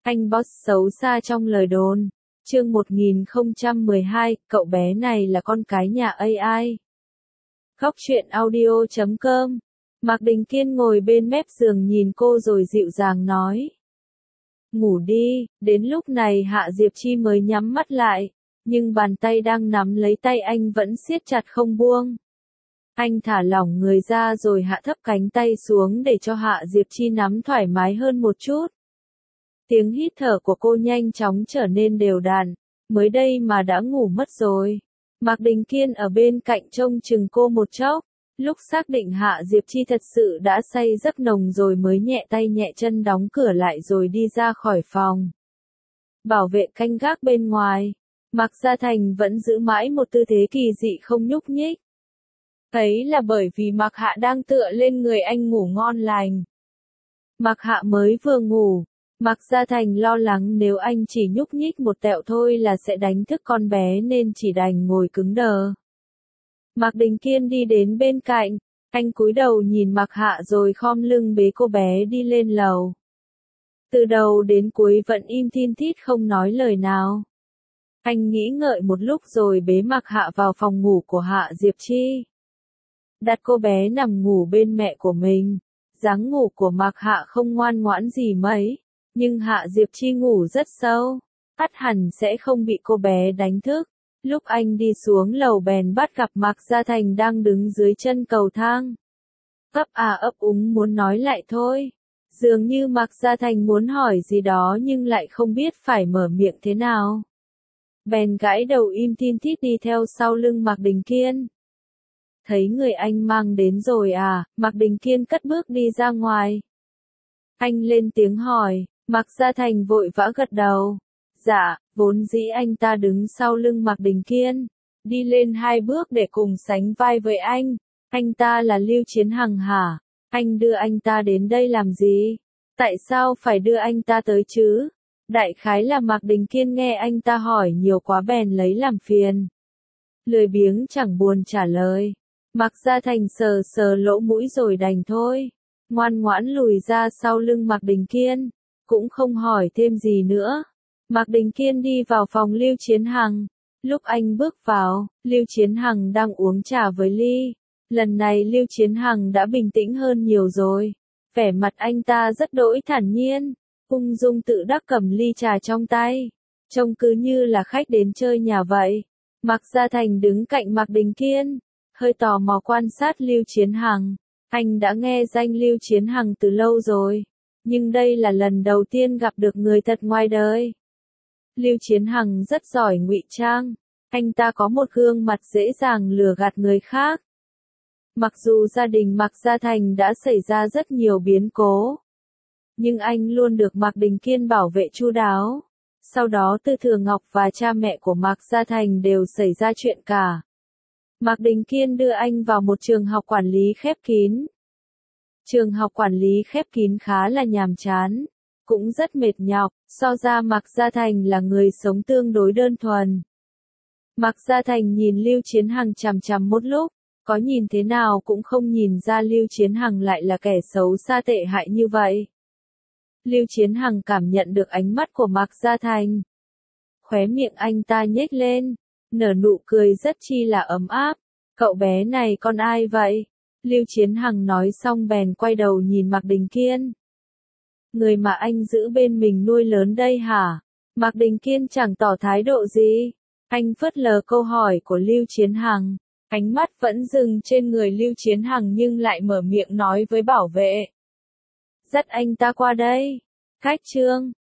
Anh boss xấu xa trong lời đồn. Chương 1012, cậu bé này là con cái nhà AI. Góc truyện audio.com. Mạc Đình Kiên ngồi bên mép giường nhìn cô rồi dịu dàng nói. Ngủ đi, đến lúc này Hạ Diệp Chi mới nhắm mắt lại, nhưng bàn tay đang nắm lấy tay anh vẫn siết chặt không buông. Anh thả lỏng người ra rồi hạ thấp cánh tay xuống để cho Hạ Diệp Chi nắm thoải mái hơn một chút. Tiếng hít thở của cô nhanh chóng trở nên đều đặn, mới đây mà đã ngủ mất rồi. Mạc Đình Kiên ở bên cạnh trông chừng cô một chốc, lúc xác định Hạ Diệp Chi thật sự đã say giấc nồng rồi mới nhẹ tay nhẹ chân đóng cửa lại rồi đi ra khỏi phòng. Bảo vệ canh gác bên ngoài, Mạc Gia Thành vẫn giữ mãi một tư thế kỳ dị không nhúc nhích. Ấy là bởi vì Mạc Hạ đang tựa lên người anh ngủ ngon lành. Mạc Hạ mới vừa ngủ, Mạc Gia Thành lo lắng nếu anh chỉ nhúc nhích một tẹo thôi là sẽ đánh thức con bé nên chỉ đành ngồi cứng đờ. Mạc Đình Kiên đi đến bên cạnh, anh cúi đầu nhìn Mạc Hạ rồi khom lưng bế cô bé đi lên lầu. Từ đầu đến cuối vẫn im thin thít không nói lời nào. Anh nghĩ ngợi một lúc rồi bế Mạc Hạ vào phòng ngủ của Hạ Diệp Chi. Đặt cô bé nằm ngủ bên mẹ của mình. Dáng ngủ của Mạc Hạ không ngoan ngoãn gì mấy, nhưng Hạ Diệp Chi ngủ rất sâu, ắt hẳn sẽ không bị cô bé đánh thức. Lúc anh đi xuống lầu bèn bắt gặp Mạc Gia Thành đang đứng dưới chân cầu thang. Ấp úng muốn nói lại thôi. Dường như Mạc Gia Thành muốn hỏi gì đó nhưng lại không biết phải mở miệng thế nào. Bèn gãi đầu im thin thít đi theo sau lưng Mạc Đình Kiên. Thấy người anh mang đến rồi à, Mạc Đình Kiên cất bước đi ra ngoài. Anh lên tiếng hỏi, Mạc Gia Thành vội vã gật đầu. Dạ, vốn dĩ anh ta đứng sau lưng Mạc Đình Kiên, đi lên 2 bước để cùng sánh vai với anh. Anh ta là Lưu Chiến Hằng hả? Anh đưa anh ta đến đây làm gì? Tại sao phải đưa anh ta tới chứ? Đại khái là Mạc Đình Kiên nghe anh ta hỏi nhiều quá bèn lấy làm phiền. Lười biếng chẳng buồn trả lời. Mạc Gia Thành sờ sờ lỗ mũi rồi đành thôi. Ngoan ngoãn lùi ra sau lưng Mạc Đình Kiên, cũng không hỏi thêm gì nữa. Mạc Đình Kiên đi vào phòng Lưu Chiến Hằng. Lúc anh bước vào, Lưu Chiến Hằng đang uống trà với ly. Lần này Lưu Chiến Hằng đã bình tĩnh hơn nhiều rồi. Vẻ mặt anh ta rất đỗi thản nhiên, ung dung tự đắc cầm ly trà trong tay. Trông cứ như là khách đến chơi nhà vậy. Mạc Gia Thành đứng cạnh Mạc Đình Kiên, hơi tò mò quan sát Lưu Chiến Hằng. Anh đã nghe danh Lưu Chiến Hằng từ lâu rồi, nhưng đây là lần đầu tiên gặp được người thật ngoài đời. Lưu Chiến Hằng rất giỏi ngụy trang, anh ta có một gương mặt dễ dàng lừa gạt người khác. Mặc dù gia đình Mạc Gia Thành đã xảy ra rất nhiều biến cố, nhưng anh luôn được Mạc Đình Kiên bảo vệ chu đáo. Sau đó Tư Thừa Ngọc và cha mẹ của Mạc Gia Thành đều xảy ra chuyện cả. Mạc Đình Kiên đưa anh vào một trường học quản lý khép kín. Trường học quản lý khép kín khá là nhàm chán, cũng rất mệt nhọc, so ra Mạc Gia Thành là người sống tương đối đơn thuần. Mạc Gia Thành nhìn Lưu Chiến Hằng chằm chằm một lúc, có nhìn thế nào cũng không nhìn ra Lưu Chiến Hằng lại là kẻ xấu xa tệ hại như vậy. Lưu Chiến Hằng cảm nhận được ánh mắt của Mạc Gia Thành. Khóe miệng anh ta nhếch lên, nở nụ cười rất chi là ấm áp. Cậu bé này con ai vậy? Lưu Chiến Hằng nói xong bèn quay đầu nhìn Mạc Đình Kiên. Người mà anh giữ bên mình nuôi lớn đây hả? Mạc Đình Kiên chẳng tỏ thái độ gì. Anh phớt lờ câu hỏi của Lưu Chiến Hằng. Ánh mắt vẫn dừng trên người Lưu Chiến Hằng nhưng lại mở miệng nói với bảo vệ. Dắt anh ta qua đây. Khách trương,